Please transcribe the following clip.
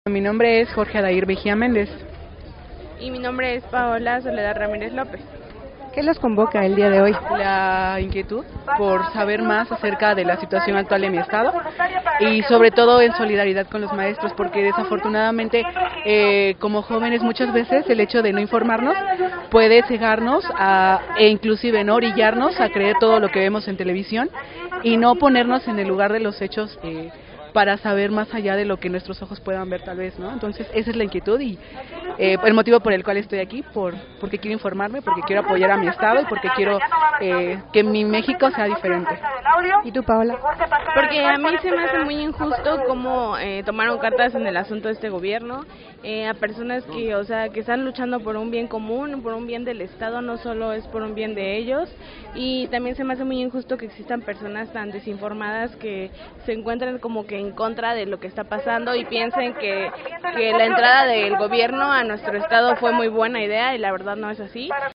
Mi nombre es Jorge Adair Vigía Méndez. Y mi nombre es Paola Soledad Ramírez López. ¿Qué los convoca el día de hoy? La inquietud por saber más acerca de la situación actual de mi estado y sobre todo en solidaridad con los maestros, porque desafortunadamente como jóvenes muchas veces el hecho de no informarnos puede cegarnos e inclusive no orillarnos a creer todo lo que vemos en televisión y no ponernos en el lugar de los hechos para saber más allá de lo que nuestros ojos puedan ver tal vez, ¿no? Entonces esa es la inquietud y el motivo por el cual estoy aquí, porque quiero informarme, porque quiero apoyar a mi estado y porque quiero que mi México sea diferente. ¿Y tú, Paola? Porque a mí se me hace muy injusto cómo tomaron cartas en el asunto de este gobierno, a personas que, o sea, que están luchando por un bien común, por un bien del estado, no solo es por un bien de ellos, y también se me hace muy injusto que existan personas tan desinformadas que se encuentren como que en contra de lo que está pasando y piensen que la entrada del gobierno a nuestro estado fue muy buena idea y la verdad no es así.